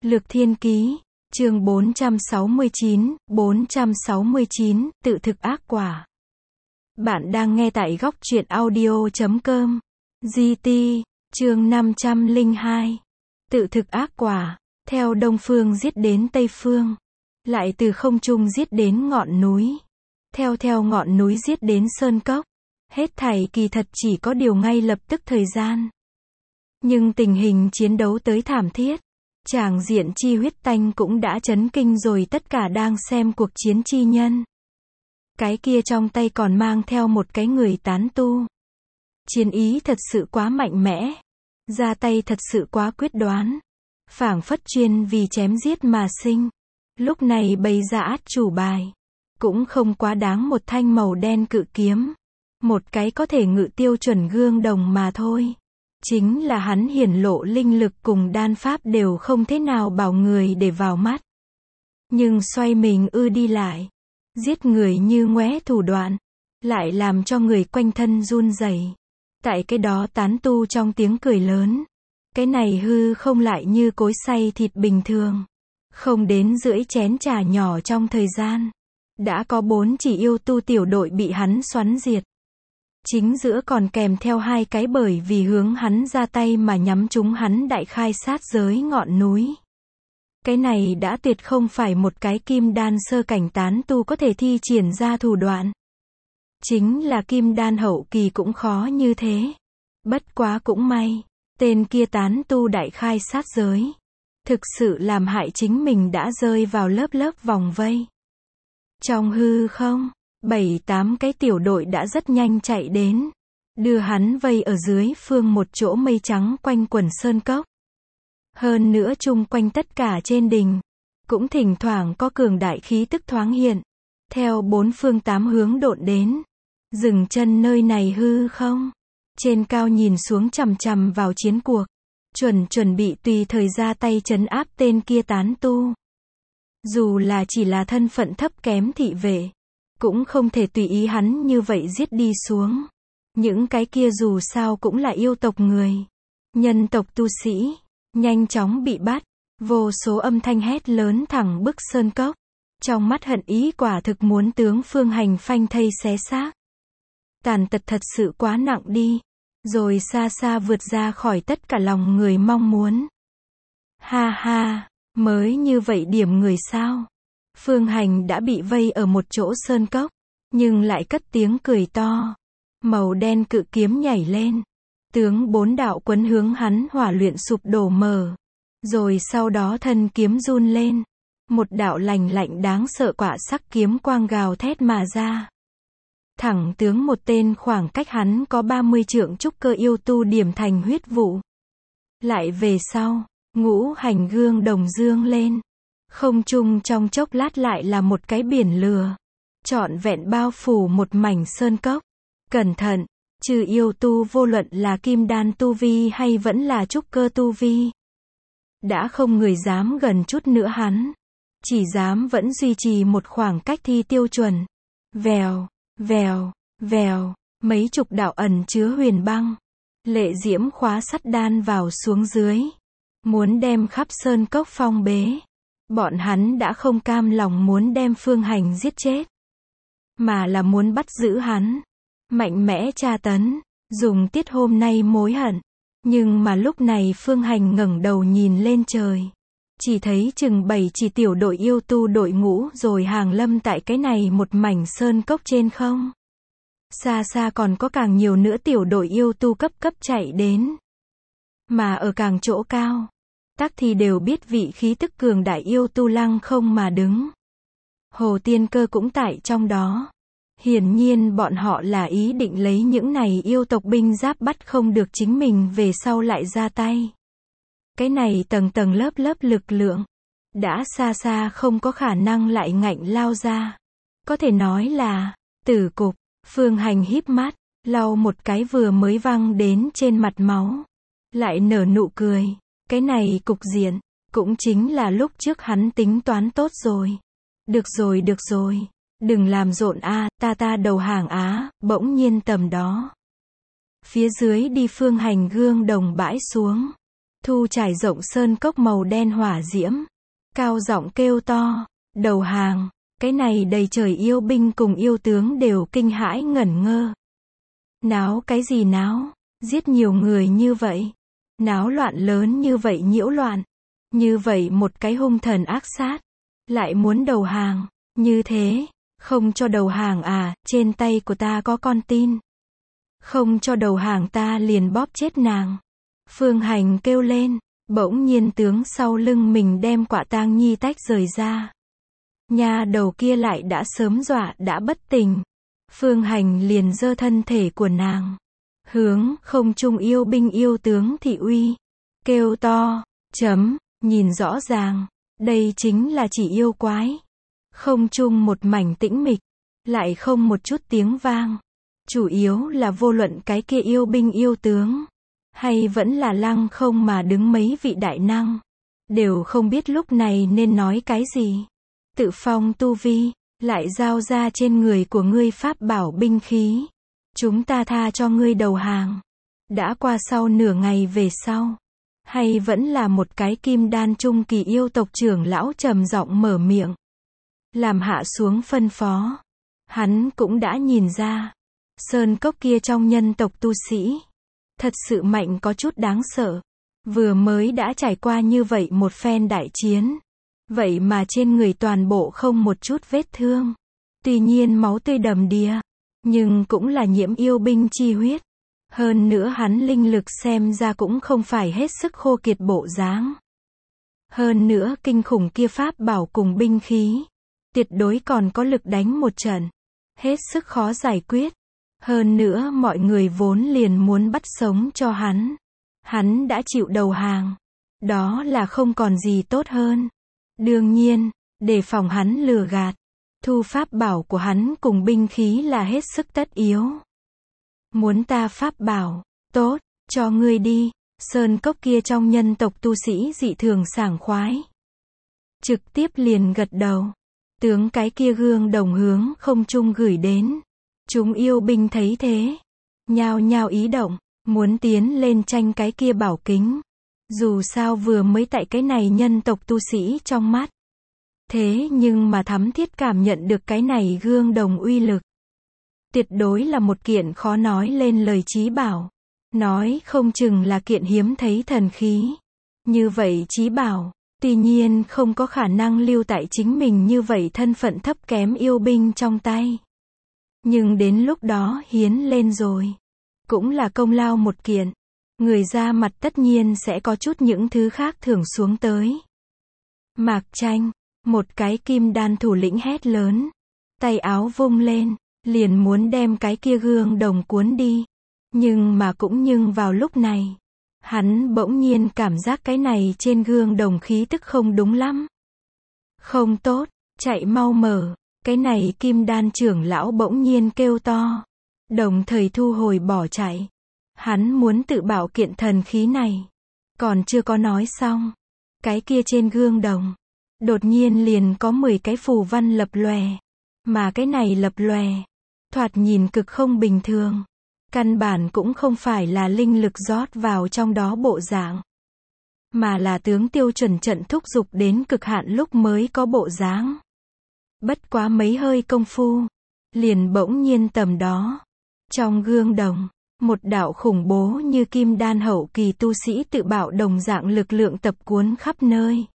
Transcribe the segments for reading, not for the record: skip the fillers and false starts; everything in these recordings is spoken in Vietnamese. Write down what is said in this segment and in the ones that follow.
Lược Thiên Ký, chương 469, tự thực ác quả. Bạn đang nghe tại góc truyện audio.com. GT, chương 502. Tự thực ác quả, theo Đông Phương giết đến Tây Phương, lại từ không trung giết đến ngọn núi, theo ngọn núi giết đến sơn cốc. Hết thảy kỳ thật chỉ có điều ngay lập tức thời gian. Nhưng tình hình chiến đấu tới thảm thiết, tràng diện chi huyết tanh cũng đã chấn kinh rồi tất cả đang xem cuộc chiến chi nhân. Cái kia trong tay còn mang theo một cái người tán tu. Chiến ý thật sự quá mạnh mẽ, ra tay thật sự quá quyết đoán, phảng phất chuyên vì chém giết mà sinh. Lúc này bày ra át chủ bài, cũng không quá đáng một thanh màu đen cự kiếm, một cái có thể ngự tiêu chuẩn gương đồng mà thôi. Chính là hắn hiển lộ linh lực cùng đan pháp đều không thế nào bảo người để vào mắt. Nhưng xoay mình đi lại, giết người như ngoé thủ đoạn, lại làm cho người quanh thân run rẩy. Tại cái đó tán tu trong tiếng cười lớn, cái này hư không lại như cối xay thịt bình thường. Không đến rưỡi chén trà nhỏ trong thời gian, đã có 4 chỉ yêu tu tiểu đội bị hắn xoắn diệt. Chính giữa còn kèm theo 2 cái bởi vì hướng hắn ra tay mà nhắm trúng hắn đại khai sát giới ngọn núi. Cái này đã tuyệt không phải một cái kim đan sơ cảnh tán tu có thể thi triển ra thủ đoạn. Chính là kim đan hậu kỳ cũng khó như thế. Bất quá cũng may, tên kia tán tu đại khai sát giới, thực sự làm hại chính mình đã rơi vào lớp vòng vây. Trong hư không, 7-8 cái tiểu đội đã rất nhanh chạy đến, đưa hắn vây ở dưới phương một chỗ mây trắng quanh quần sơn cốc. Hơn nữa chung quanh tất cả trên đỉnh, cũng thỉnh thoảng có cường đại khí tức thoáng hiện, theo 4 phương 8 hướng độn đến, dừng chân nơi này hư không. Trên cao nhìn xuống chằm chằm vào chiến cuộc, chuẩn bị tùy thời ra tay trấn áp tên kia tán tu. Dù là chỉ là thân phận thấp kém thị vệ, cũng không thể tùy ý hắn như vậy giết đi xuống. Những cái kia dù sao cũng là yêu tộc người, nhân tộc tu sĩ, nhanh chóng bị bắt, vô số âm thanh hét lớn thẳng bức sơn cốc. Trong mắt hận ý quả thực muốn tướng Phương Hành phanh thây xé xác. Tàn tật thật sự quá nặng đi, rồi xa xa vượt ra khỏi tất cả lòng người mong muốn. Ha ha, mới như vậy điểm người sao? Phương Hành đã bị vây ở một chỗ sơn cốc, nhưng lại cất tiếng cười to. Màu đen cự kiếm nhảy lên, tướng 4 đạo quấn hướng hắn hỏa luyện sụp đổ mở. Rồi sau đó thân kiếm run lên, một đạo lạnh đáng sợ quạ sắc kiếm quang gào thét mà ra. Thẳng tướng một tên khoảng cách hắn có 30 trượng trúc cơ yêu tu điểm thành huyết vụ. Lại về sau, ngũ hành gương đồng dương lên. Không trung trong chốc lát lại là một cái biển lửa, trọn vẹn bao phủ một mảnh sơn cốc. Cẩn thận, trừ yêu tu vô luận là kim đan tu vi hay vẫn là trúc cơ tu vi, đã không người dám gần chút nữa hắn, chỉ dám vẫn duy trì một khoảng cách thi tiêu chuẩn. Vèo, mấy chục đạo ẩn chứa huyền băng, lệ diễm khóa sắt đan vào xuống dưới, muốn đem khắp sơn cốc phong bế. Bọn hắn đã không cam lòng muốn đem Phương Hành giết chết, mà là muốn bắt giữ hắn, mạnh mẽ tra tấn, dùng tiết hôm nay mối hận. Nhưng mà lúc này Phương Hành ngẩng đầu nhìn lên trời, chỉ thấy chừng 7 chỉ tiểu đội yêu tu đội ngũ rồi hàng lâm tại cái này một mảnh sơn cốc trên không. Xa xa còn có càng nhiều nữa tiểu đội yêu tu cấp chạy đến. Mà ở càng chỗ cao, tắc thì đều biết vị khí tức cường đại yêu tu lăng không mà đứng. Hồ Tiên Cơ cũng tại trong đó. Hiển nhiên bọn họ là ý định lấy những này yêu tộc binh giáp bắt không được chính mình về sau lại ra tay. Cái này tầng lớp lực lượng, đã xa không có khả năng lại ngạnh lao ra. Có thể nói là, tử cục. Phương Hành híp mắt, lau một cái vừa mới văng đến trên mặt máu, lại nở nụ cười. Cái này cục diện, cũng chính là lúc trước hắn tính toán tốt rồi. Được rồi, đừng làm rộn ta đầu hàng á. Bỗng nhiên tầm đó, phía dưới đi Phương Hành gương đồng bãi xuống, Thu trải rộng sơn cốc màu đen hỏa diễm, cao giọng kêu to, đầu hàng. Cái này đầy trời yêu binh cùng yêu tướng đều kinh hãi ngẩn ngơ. Náo cái gì náo? Giết nhiều người như vậy. Náo loạn lớn như vậy nhiễu loạn. Như vậy một cái hung thần ác sát. Lại muốn đầu hàng. Như thế. Không cho đầu hàng à, trên tay của ta có con tin. Không cho đầu hàng ta liền bóp chết nàng. Phương Hành kêu lên. Bỗng nhiên tướng sau lưng mình đem quả tang nhi tách rời ra. Nha đầu kia lại đã sớm dọa đã bất tỉnh. Phương Hành liền giơ thân thể của nàng. Hướng không trung yêu binh yêu tướng thị uy. Kêu to, nhìn rõ ràng. Đây chính là chỉ yêu quái. Không trung một mảnh tĩnh mịch. Lại không một chút tiếng vang. Chủ yếu là vô luận cái kia yêu binh yêu tướng. Hay vẫn là lăng không mà đứng mấy vị đại năng. Đều không biết lúc này nên nói cái gì. Tự phong tu vi, lại giao ra trên người của ngươi pháp bảo binh khí. Chúng ta tha cho ngươi đầu hàng. Đã qua sau nửa ngày về sau. Hay vẫn là một cái kim đan trung kỳ yêu tộc trưởng lão trầm giọng mở miệng. Làm hạ xuống phân phó. Hắn cũng đã nhìn ra. Sơn cốc kia trong nhân tộc tu sĩ. Thật sự mạnh có chút đáng sợ. Vừa mới đã trải qua như vậy một phen đại chiến. Vậy mà trên người toàn bộ không một chút vết thương. Tuy nhiên máu tươi đầm đìa. Nhưng cũng là nhiễm yêu binh chi huyết. Hơn nữa hắn linh lực xem ra cũng không phải hết sức khô kiệt bộ dáng. Hơn nữa kinh khủng kia pháp bảo cùng binh khí. Tuyệt đối còn có lực đánh một trận. Hết sức khó giải quyết. Hơn nữa mọi người vốn liền muốn bắt sống cho hắn. Hắn đã chịu đầu hàng. Đó là không còn gì tốt hơn. Đương nhiên, để phòng hắn lừa gạt. Thu pháp bảo của hắn cùng binh khí là hết sức tất yếu. Muốn ta pháp bảo, tốt, cho ngươi đi. Sơn cốc kia trong nhân tộc tu sĩ dị thường sảng khoái. Trực tiếp liền gật đầu. Tướng cái kia gương đồng hướng không trung gửi đến. Chúng yêu binh thấy thế. Nhao nhao ý động, muốn tiến lên tranh cái kia bảo kính. Dù sao vừa mới tại cái này nhân tộc tu sĩ trong mắt. Thế nhưng mà thắm thiết cảm nhận được cái này gương đồng uy lực. Tuyệt đối là một kiện khó nói lên lời chí bảo. Nói không chừng là kiện hiếm thấy thần khí. Như vậy chí bảo, tuy nhiên không có khả năng lưu tại chính mình như vậy thân phận thấp kém yêu binh trong tay. Nhưng đến lúc đó hiến lên rồi. Cũng là công lao một kiện. Người ra mặt tất nhiên sẽ có chút những thứ khác thưởng xuống tới. Mạc Tranh, một cái kim đan thủ lĩnh hét lớn. Tay áo vung lên, liền muốn đem cái kia gương đồng cuốn đi. Nhưng mà cũng nhưng vào lúc này. Hắn bỗng nhiên cảm giác cái này trên gương đồng khí tức không đúng lắm. Không tốt, chạy mau mở. Cái này kim đan trưởng lão bỗng nhiên kêu to. Đồng thời thu hồi bỏ chạy. Hắn muốn tự bảo kiện thần khí này. Còn chưa có nói xong. Cái kia trên gương đồng. Đột nhiên liền có 10 cái phù văn lập lòe. Mà cái này lập lòe. Thoạt nhìn cực không bình thường. Căn bản cũng không phải là linh lực rót vào trong đó bộ dạng. Mà là tướng tiêu chuẩn trận thúc dục đến cực hạn lúc mới có bộ dáng. Bất quá mấy hơi công phu. Liền bỗng nhiên tầm đó. Trong gương đồng. Một đạo khủng bố như kim đan hậu kỳ tu sĩ tự bạo đồng dạng lực lượng tập cuốn khắp nơi.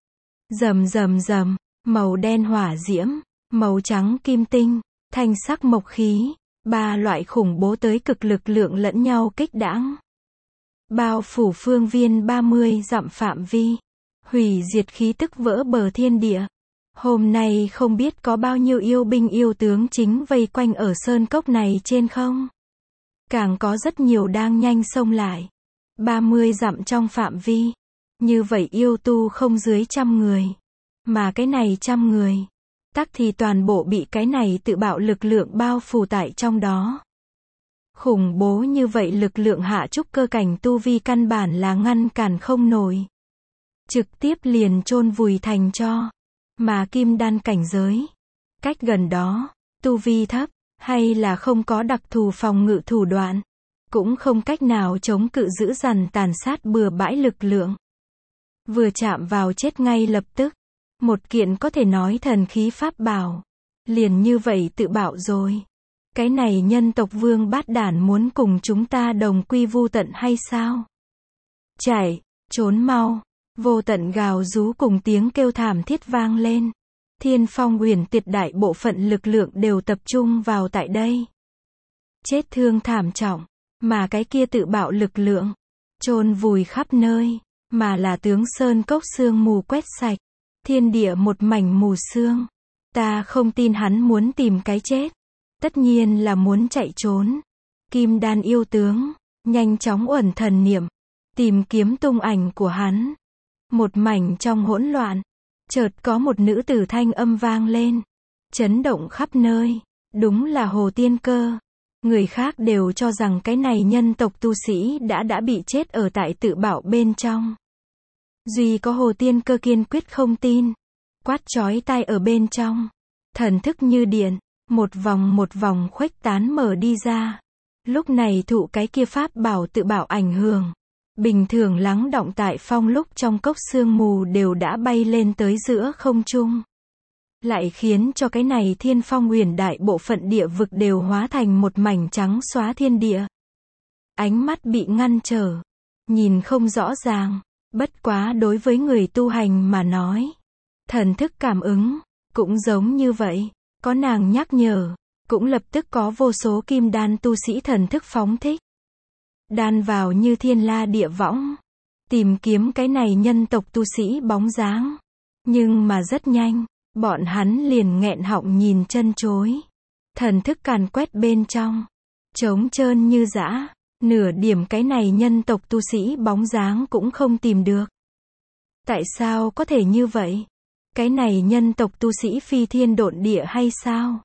Rầm rầm rầm, màu đen hỏa diễm, màu trắng kim tinh, thanh sắc mộc khí, ba loại khủng bố tới cực lực lượng lẫn nhau kích đãng. Bao phủ phương viên 30 dặm phạm vi, hủy diệt khí tức vỡ bờ thiên địa. Hôm nay không biết có bao nhiêu yêu binh yêu tướng chính vây quanh ở sơn cốc này trên không? Càng có rất nhiều đang nhanh xông lại. 30 dặm trong phạm vi. Như vậy yêu tu không dưới 100 người. Mà cái này 100 người. Tắc thì toàn bộ bị cái này tự bạo lực lượng bao phủ tại trong đó. Khủng bố như vậy lực lượng hạ trúc cơ cảnh tu vi căn bản là ngăn cản không nổi. Trực tiếp liền chôn vùi thành tro. Mà kim đan cảnh giới. Cách gần đó. Tu vi thấp. Hay là không có đặc thù phòng ngự thủ đoạn. cũng không cách nào chống cự dữ dằn tàn sát bừa bãi lực lượng. Vừa chạm vào chết ngay lập tức. Một kiện có thể nói thần khí pháp bảo. Liền như vậy tự bạo rồi. Cái này nhân tộc vương bát đản muốn cùng chúng ta đồng quy vu tận hay sao? Chạy, trốn mau. Vô tận gào rú cùng tiếng kêu thảm thiết vang lên. Thiên Phong Uyển tuyệt đại bộ phận lực lượng đều tập trung vào tại đây. Chết thương thảm trọng, mà cái kia tự bạo lực lượng, chôn vùi khắp nơi, mà là tướng sơn cốc sương mù quét sạch, thiên địa một mảnh mù sương. Ta không tin hắn muốn tìm cái chết, tất nhiên là muốn chạy trốn. Kim Đan yêu tướng, nhanh chóng uẩn thần niệm, tìm kiếm tung ảnh của hắn. Một mảnh trong hỗn loạn, chợt có một nữ tử thanh âm vang lên, chấn động khắp nơi, đúng là Hồ Tiên Cơ. Người khác đều cho rằng cái này nhân tộc tu sĩ đã bị chết ở tại tự bạo bên trong. Duy có Hồ Tiên Cơ kiên quyết không tin, quát chói tai ở bên trong, thần thức như điện, một vòng khuếch tán mở đi ra. Lúc này thụ cái kia pháp bảo tự bạo ảnh hưởng, bình thường lắng đọng tại phong lúc trong cốc sương mù đều đã bay lên tới giữa không trung. Lại khiến cho cái này Thiên Phong Uyển đại bộ phận địa vực đều hóa thành một mảnh trắng xóa thiên địa. Ánh mắt bị ngăn trở, nhìn không rõ ràng, bất quá đối với người tu hành mà nói. Thần thức cảm ứng, cũng giống như vậy, có nàng nhắc nhở, cũng lập tức có vô số kim đan tu sĩ thần thức phóng thích. Đan vào như thiên la địa võng, tìm kiếm cái này nhân tộc tu sĩ bóng dáng. Nhưng mà rất nhanh, bọn hắn liền nghẹn họng nhìn chân chối. Thần thức càn quét bên trong, trống trơn như dã, nửa điểm cái này nhân tộc tu sĩ bóng dáng cũng không tìm được. Tại sao có thể như vậy? Cái này nhân tộc tu sĩ phi thiên độn địa hay sao?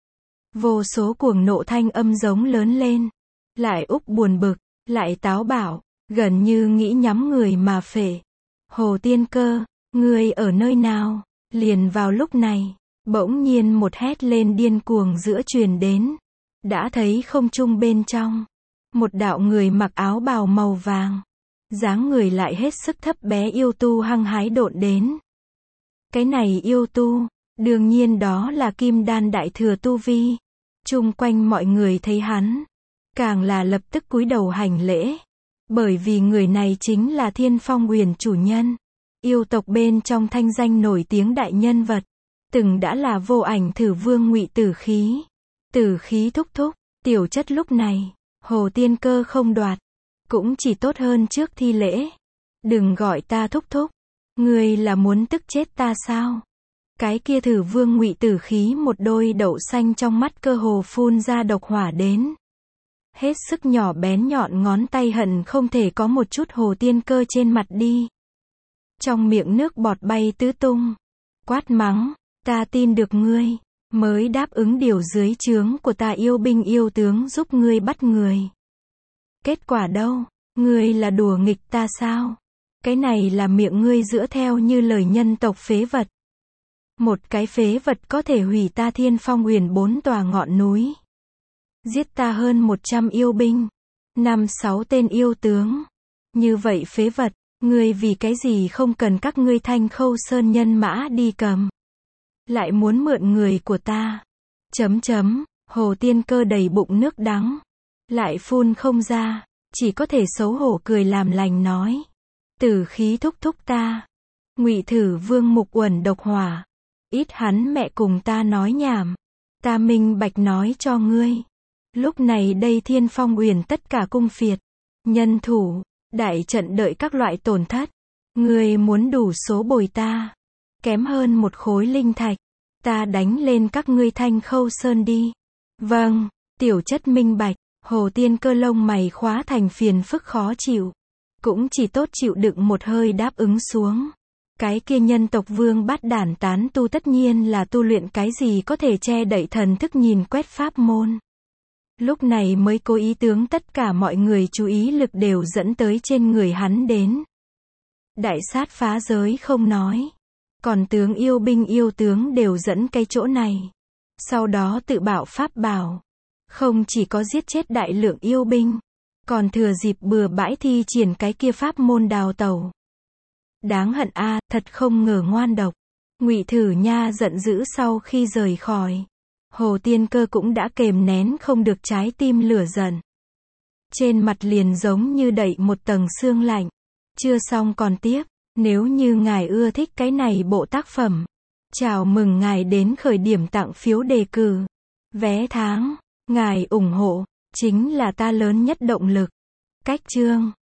Vô số cuồng nộ thanh âm giống lớn lên, lại úc buồn bực, lại táo bạo, gần như nghĩ nhắm người mà phệ. Hồ Tiên Cơ, ngươi ở nơi nào? Liền vào lúc này, bỗng nhiên một hét lên điên cuồng giữa truyền đến. Đã thấy không trung bên trong, một đạo người mặc áo bào màu vàng, dáng người lại hết sức thấp bé yêu tu hăng hái độn đến. Cái này yêu tu, đương nhiên đó là Kim Đan đại thừa tu vi. Chung quanh mọi người thấy hắn, càng là lập tức cúi đầu hành lễ. Bởi vì người này chính là Thiên Phong Uyển chủ nhân. Yêu tộc bên trong thanh danh nổi tiếng đại nhân vật, từng đã là vô ảnh thử vương Ngụy Tử Khí. Tử Khí thúc thúc, tiểu chất lúc này, Hồ Tiên Cơ không đoạt, cũng chỉ tốt hơn trước thi lễ. Đừng gọi ta thúc thúc, ngươi là muốn tức chết ta sao? Cái kia thử vương Ngụy Tử Khí một đôi đậu xanh trong mắt cơ hồ phun ra độc hỏa đến. Hết sức nhỏ bén nhọn ngón tay hận không thể có một chút Hồ Tiên Cơ trên mặt đi. Trong miệng nước bọt bay tứ tung, quát mắng, ta tin được ngươi, mới đáp ứng điều dưới trướng của ta yêu binh yêu tướng giúp ngươi bắt người. Kết quả đâu, ngươi là đùa nghịch ta sao? Cái này là miệng ngươi dữa theo như lời nhân tộc phế vật. Một cái phế vật có thể hủy ta Thiên Phong Uyển 4 tòa ngọn núi. Giết ta hơn 100 yêu binh, 5-6 tên yêu tướng. Như vậy phế vật, ngươi vì cái gì không cần các ngươi Thanh Khâu Sơn nhân mã đi cầm? Lại muốn mượn người của ta. Hồ Tiên Cơ đầy bụng nước đắng, lại phun không ra, chỉ có thể xấu hổ cười làm lành nói. Tử Khí thúc thúc ta. Ngụy Thử Vương mục uẩn độc hỏa. Ít hắn mẹ cùng ta nói nhảm. Ta minh bạch nói cho ngươi. Lúc này đây Thiên Phong Uyển tất cả cung phiệt, nhân thủ, đại trận đợi các loại tổn thất. Ngươi muốn đủ số bồi ta. Kém hơn một khối linh thạch. Ta đánh lên các ngươi Thanh Khâu Sơn đi. Vâng, tiểu chất minh bạch. Hồ Tiên Cơ lông mày khóa thành phiền phức khó chịu. Cũng chỉ tốt chịu đựng một hơi đáp ứng xuống. Cái kia nhân tộc vương bát đản tán tu tất nhiên là tu luyện cái gì có thể che đậy thần thức nhìn quét pháp môn. Lúc này mới cố ý tướng tất cả mọi người chú ý lực đều dẫn tới trên người hắn đến. Đại sát phá giới không nói. Còn tướng yêu binh yêu tướng đều dẫn cái chỗ này. Sau đó tự bảo pháp bảo. Không chỉ có giết chết đại lượng yêu binh, còn thừa dịp bừa bãi thi triển cái kia pháp môn đào tẩu. Đáng hận a, thật không ngờ ngoan độc. Ngụy Thử Nha giận dữ sau khi rời khỏi. Hồ Tiên Cơ cũng đã kềm nén không được trái tim lửa giận. Trên mặt liền giống như đậy một tầng sương lạnh. Chưa xong còn tiếp, nếu như ngài ưa thích cái này bộ tác phẩm, chào mừng ngài đến khởi điểm tặng phiếu đề cử, vé tháng, ngài ủng hộ, chính là ta lớn nhất động lực. Cách chương